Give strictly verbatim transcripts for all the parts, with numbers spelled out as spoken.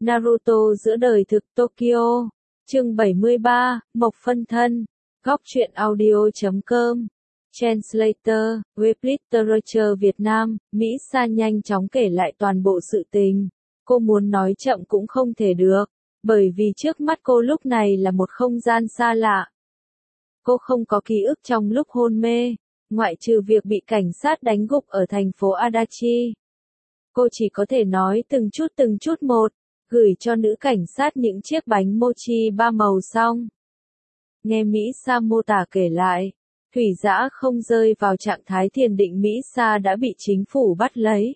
Naruto giữa đời thực Tokyo. Chương bảy mươi ba, Mộc phân thân. Góc truyện audio chấm com. Translator, Web Literature Việt Nam, Mỹ Sa nhanh chóng kể lại toàn bộ sự tình. Cô muốn nói chậm cũng không thể được, bởi vì trước mắt cô lúc này là một không gian xa lạ. Cô không có ký ức trong lúc hôn mê, ngoại trừ việc bị cảnh sát đánh gục ở thành phố Adachi. Cô chỉ có thể nói từng chút từng chút một, gửi cho nữ cảnh sát những chiếc bánh mochi ba màu xong. Nghe Mỹ Sa mô tả kể lại, Thủy Dã không rơi vào trạng thái thiền định. Mỹ Sa đã bị chính phủ bắt lấy.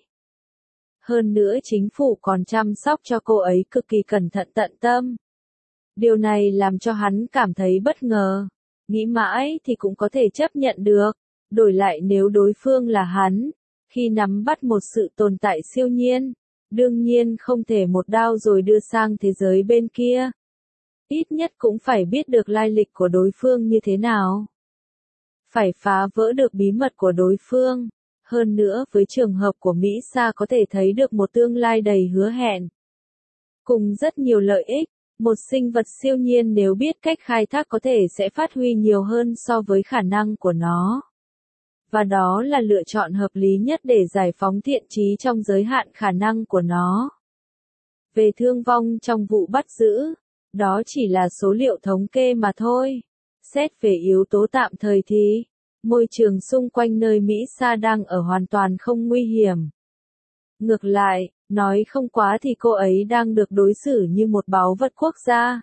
Hơn nữa chính phủ còn chăm sóc cho cô ấy cực kỳ cẩn thận tận tâm. Điều này làm cho hắn cảm thấy bất ngờ. Nghĩ mãi thì cũng có thể chấp nhận được. Đổi lại nếu đối phương là hắn, khi nắm bắt một sự tồn tại siêu nhiên, đương nhiên không thể một đao rồi đưa sang thế giới bên kia. Ít nhất cũng phải biết được lai lịch của đối phương như thế nào. Phải phá vỡ được bí mật của đối phương. Hơn nữa với trường hợp của Mỹ Sa có thể thấy được một tương lai đầy hứa hẹn. Cùng rất nhiều lợi ích, một sinh vật siêu nhiên nếu biết cách khai thác có thể sẽ phát huy nhiều hơn so với khả năng của nó. Và đó là lựa chọn hợp lý nhất để giải phóng thiện chí trong giới hạn khả năng của nó. Về thương vong trong vụ bắt giữ, đó chỉ là số liệu thống kê mà thôi. Xét về yếu tố tạm thời thì, môi trường xung quanh nơi Mỹ Sa đang ở hoàn toàn không nguy hiểm. Ngược lại, nói không quá thì cô ấy đang được đối xử như một báu vật quốc gia.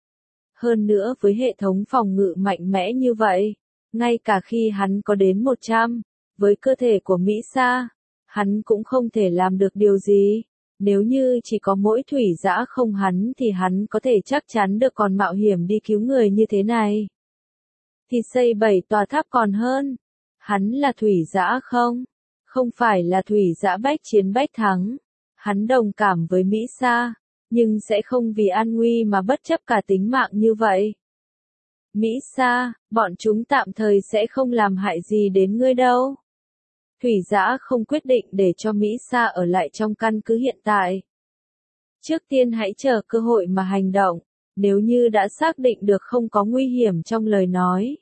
Hơn nữa với hệ thống phòng ngự mạnh mẽ như vậy, ngay cả khi hắn có đến một trăm, với cơ thể của Mỹ Sa, hắn cũng không thể làm được điều gì. Nếu như chỉ có mỗi Thủy Dã không hắn thì hắn có thể chắc chắn được còn mạo hiểm đi cứu người như thế này. Thì xây bảy tòa tháp còn hơn. Hắn là Thủy Dã không? Không phải là Thủy Dã bách chiến bách thắng. Hắn đồng cảm với Mỹ Sa, nhưng sẽ không vì an nguy mà bất chấp cả tính mạng như vậy. Mỹ Sa, bọn chúng tạm thời sẽ không làm hại gì đến ngươi đâu. Thủy Dã không quyết định để cho Mỹ Sa ở lại trong căn cứ hiện tại. Trước tiên hãy chờ cơ hội mà hành động, nếu như đã xác định được không có nguy hiểm trong lời nói.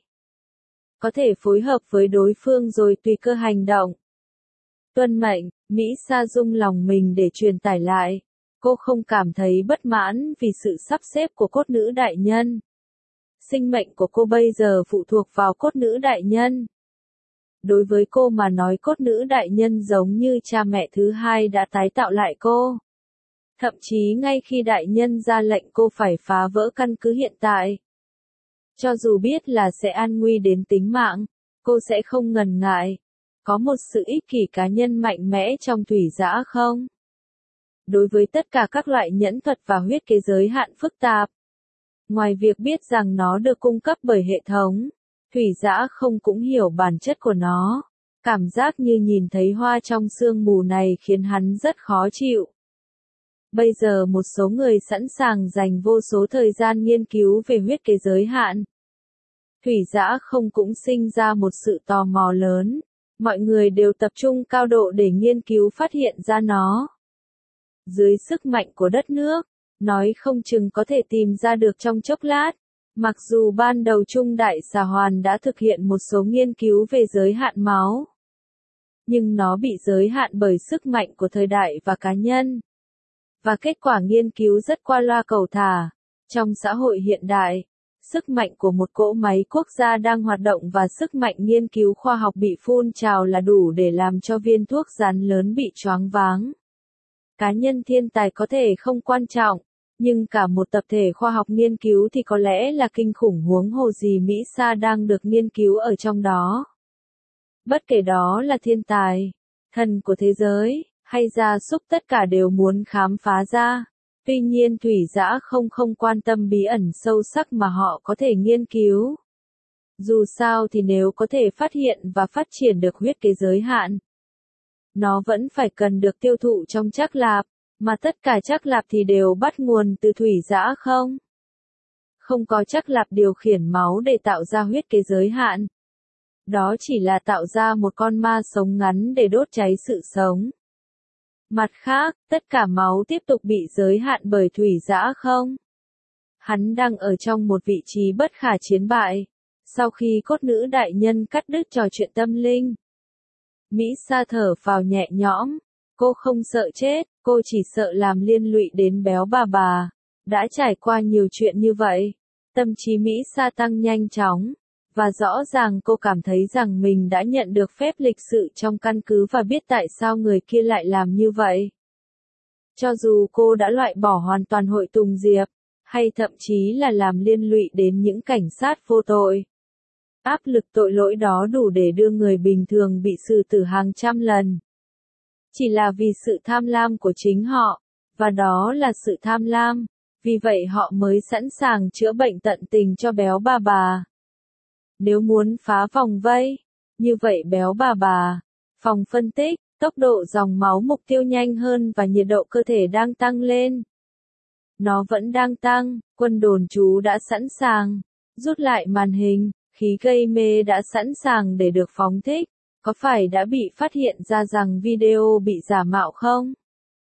Có thể phối hợp với đối phương rồi tùy cơ hành động. Tuân mệnh, Mỹ Sa rung lòng mình để truyền tải lại. Cô không cảm thấy bất mãn vì sự sắp xếp của cốt nữ đại nhân. Sinh mệnh của cô bây giờ phụ thuộc vào cốt nữ đại nhân. Đối với cô mà nói cốt nữ đại nhân giống như cha mẹ thứ hai đã tái tạo lại cô. Thậm chí ngay khi đại nhân ra lệnh cô phải phá vỡ căn cứ hiện tại. Cho dù biết là sẽ an nguy đến tính mạng, cô sẽ không ngần ngại. Có một sự ích kỷ cá nhân mạnh mẽ trong Thủy Dã không? Đối với tất cả các loại nhẫn thuật và huyết kế giới hạn phức tạp. Ngoài việc biết rằng nó được cung cấp bởi hệ thống, Thủy Dã không cũng hiểu bản chất của nó. Cảm giác như nhìn thấy hoa trong sương mù này khiến hắn rất khó chịu. Bây giờ một số người sẵn sàng dành vô số thời gian nghiên cứu về huyết kế giới hạn. Thủy Dã không cũng sinh ra một sự tò mò lớn. Mọi người đều tập trung cao độ để nghiên cứu phát hiện ra nó. Dưới sức mạnh của đất nước, nói không chừng có thể tìm ra được trong chốc lát. Mặc dù ban đầu Trung Đại Xà Hoàn đã thực hiện một số nghiên cứu về giới hạn máu. Nhưng nó bị giới hạn bởi sức mạnh của thời đại và cá nhân. Và kết quả nghiên cứu rất qua loa cầu thả. Trong xã hội hiện đại, sức mạnh của một cỗ máy quốc gia đang hoạt động và sức mạnh nghiên cứu khoa học bị phun trào là đủ để làm cho viên thuốc rắn lớn bị choáng váng. Cá nhân thiên tài có thể không quan trọng, nhưng cả một tập thể khoa học nghiên cứu thì có lẽ là kinh khủng, huống hồ gì Mỹ Sa đang được nghiên cứu ở trong đó. Bất kể đó là thiên tài, thần của thế giới, hay gia súc, tất cả đều muốn khám phá ra. Tuy nhiên Thủy Dã không không quan tâm bí ẩn sâu sắc mà họ có thể nghiên cứu. Dù sao thì nếu có thể phát hiện và phát triển được huyết kế giới hạn, nó vẫn phải cần được tiêu thụ trong trắc lạp, mà tất cả trắc lạp thì đều bắt nguồn từ Thủy Dã không? Không có trắc lạp điều khiển máu để tạo ra huyết kế giới hạn. Đó chỉ là tạo ra một con ma sống ngắn để đốt cháy sự sống. Mặt khác, tất cả máu tiếp tục bị giới hạn bởi Thủy Dã không. Hắn đang ở trong một vị trí bất khả chiến bại. Sau khi cốt nữ đại nhân cắt đứt trò chuyện tâm linh, Mỹ Sa thở phào nhẹ nhõm. Cô không sợ chết, cô chỉ sợ làm liên lụy đến béo bà bà. Đã trải qua nhiều chuyện như vậy, tâm trí Mỹ Sa tăng nhanh chóng, và rõ ràng cô cảm thấy rằng mình đã nhận được phép lịch sự trong căn cứ và biết tại sao người kia lại làm như vậy. Cho dù cô đã loại bỏ hoàn toàn hội Tùng Diệp, hay thậm chí là làm liên lụy đến những cảnh sát vô tội, áp lực tội lỗi đó đủ để đưa người bình thường bị xử tử hàng trăm lần. Chỉ là vì sự tham lam của chính họ, và đó là sự tham lam, vì vậy họ mới sẵn sàng chữa bệnh tận tình cho béo bà bà. Nếu muốn phá vòng vây, như vậy béo bà bà, phòng phân tích, tốc độ dòng máu mục tiêu nhanh hơn và nhiệt độ cơ thể đang tăng lên. Nó vẫn đang tăng, quân đồn trú đã sẵn sàng, rút lại màn hình, khí gây mê đã sẵn sàng để được phóng thích. Có phải đã bị phát hiện ra rằng video bị giả mạo không?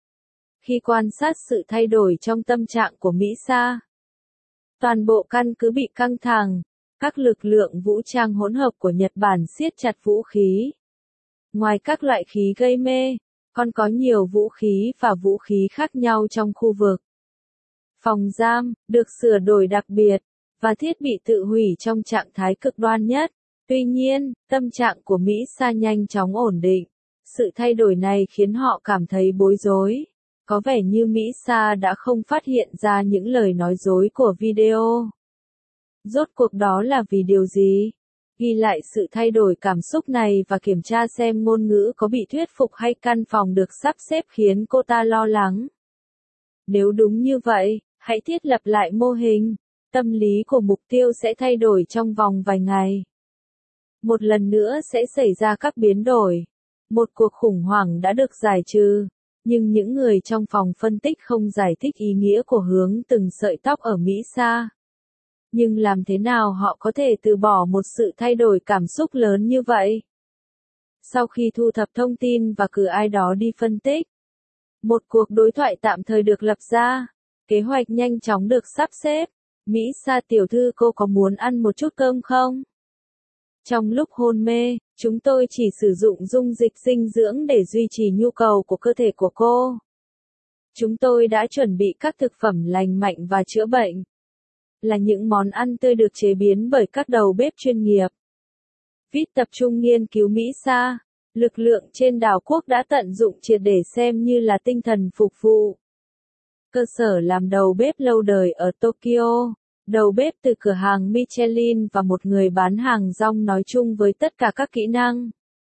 Khi quan sát sự thay đổi trong tâm trạng của Mỹ Sa, toàn bộ căn cứ bị căng thẳng, các lực lượng vũ trang hỗn hợp của Nhật Bản siết chặt vũ khí. Ngoài các loại khí gây mê, còn có nhiều vũ khí và vũ khí khác nhau trong khu vực. Phòng giam, được sửa đổi đặc biệt, và thiết bị tự hủy trong trạng thái cực đoan nhất. Tuy nhiên, tâm trạng của Mỹ Sa nhanh chóng ổn định. Sự thay đổi này khiến họ cảm thấy bối rối. Có vẻ như Mỹ Sa đã không phát hiện ra những lời nói dối của video. Rốt cuộc đó là vì điều gì? Ghi lại sự thay đổi cảm xúc này và kiểm tra xem ngôn ngữ có bị thuyết phục hay căn phòng được sắp xếp khiến cô ta lo lắng. Nếu đúng như vậy, hãy thiết lập lại mô hình. Tâm lý của mục tiêu sẽ thay đổi trong vòng vài ngày. Một lần nữa sẽ xảy ra các biến đổi. Một cuộc khủng hoảng đã được giải trừ, nhưng những người trong phòng phân tích không giải thích ý nghĩa của hướng từng sợi tóc ở Mỹ Sa. Nhưng làm thế nào họ có thể từ bỏ một sự thay đổi cảm xúc lớn như vậy? Sau khi thu thập thông tin và cử ai đó đi phân tích, một cuộc đối thoại tạm thời được lập ra, kế hoạch nhanh chóng được sắp xếp. Mỹ Sa tiểu thư, cô có muốn ăn một chút cơm không? Trong lúc hôn mê, chúng tôi chỉ sử dụng dung dịch dinh dưỡng để duy trì nhu cầu của cơ thể của cô. Chúng tôi đã chuẩn bị các thực phẩm lành mạnh và chữa bệnh. Là những món ăn tươi được chế biến bởi các đầu bếp chuyên nghiệp. Vít tập trung nghiên cứu Mỹ Sa. Lực lượng trên đảo quốc đã tận dụng triệt để xem như là tinh thần phục vụ. Cơ sở làm đầu bếp lâu đời ở Tokyo. Đầu bếp từ cửa hàng Michelin và một người bán hàng rong nói chung với tất cả các kỹ năng.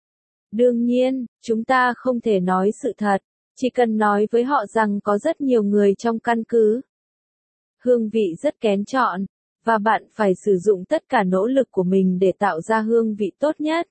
Đương nhiên, chúng ta không thể nói sự thật, chỉ cần nói với họ rằng có rất nhiều người trong căn cứ. Hương vị rất kén chọn, và bạn phải sử dụng tất cả nỗ lực của mình để tạo ra hương vị tốt nhất.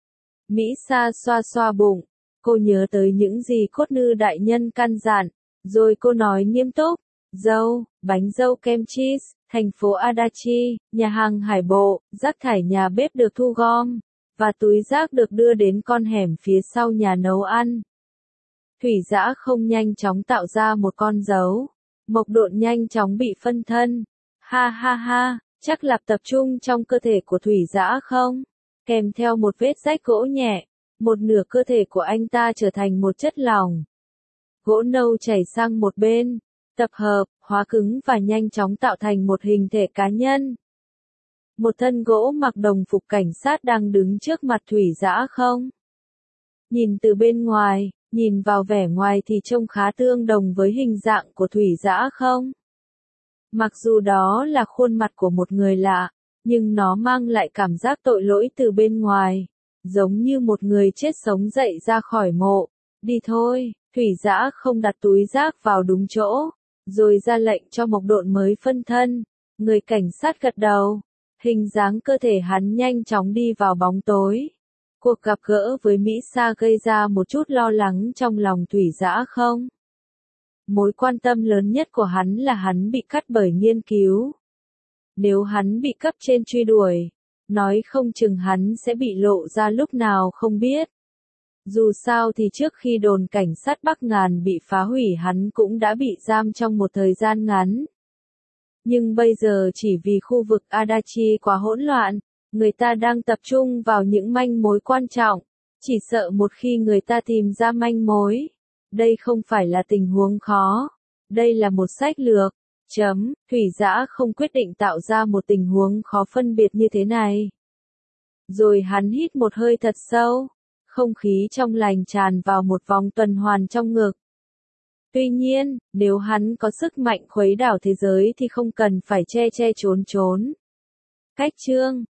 Mỹ Sa xoa xoa bụng, cô nhớ tới những gì cốt nữ đại nhân căn dặn, rồi cô nói nghiêm túc, dâu, bánh dâu kem cheese, thành phố Adachi, nhà hàng hải bộ, rác thải nhà bếp được thu gom, và túi rác được đưa đến con hẻm phía sau nhà nấu ăn. Thủy Dã không nhanh chóng tạo ra một con dấu. Mộc Độn nhanh chóng bị phân thân. Ha ha ha, chắc là tập trung trong cơ thể của Thủy Dã không? Kèm theo một vết rách gỗ nhẹ, một nửa cơ thể của anh ta trở thành một chất lỏng. Gỗ nâu chảy sang một bên, tập hợp, hóa cứng và nhanh chóng tạo thành một hình thể cá nhân. Một thân gỗ mặc đồng phục cảnh sát đang đứng trước mặt Thủy Dã không? Nhìn từ bên ngoài, nhìn vào vẻ ngoài thì trông khá tương đồng với hình dạng của Thủy Dã không? Mặc dù đó là khuôn mặt của một người lạ, nhưng nó mang lại cảm giác tội lỗi từ bên ngoài, giống như một người chết sống dậy ra khỏi mộ. Đi thôi, Thủy Dã không đặt túi rác vào đúng chỗ, rồi ra lệnh cho Mộc Độn mới phân thân. Người cảnh sát gật đầu, hình dáng cơ thể hắn nhanh chóng đi vào bóng tối. Cuộc gặp gỡ với Mỹ Sa gây ra một chút lo lắng trong lòng Thủy Dã không? Mối quan tâm lớn nhất của hắn là hắn bị cắt bởi nghiên cứu. Nếu hắn bị cấp trên truy đuổi, nói không chừng hắn sẽ bị lộ ra lúc nào không biết. Dù sao thì trước khi đồn cảnh sát Bắc Ngàn bị phá hủy hắn cũng đã bị giam trong một thời gian ngắn. Nhưng bây giờ chỉ vì khu vực Adachi quá hỗn loạn, người ta đang tập trung vào những manh mối quan trọng, chỉ sợ một khi người ta tìm ra manh mối, đây không phải là tình huống khó, đây là một sách lược. Chấm, Thủy Dã không quyết định tạo ra một tình huống khó phân biệt như thế này. Rồi hắn hít một hơi thật sâu, không khí trong lành tràn vào một vòng tuần hoàn trong ngực. Tuy nhiên, nếu hắn có sức mạnh khuấy đảo thế giới thì không cần phải che che trốn trốn. Cách chương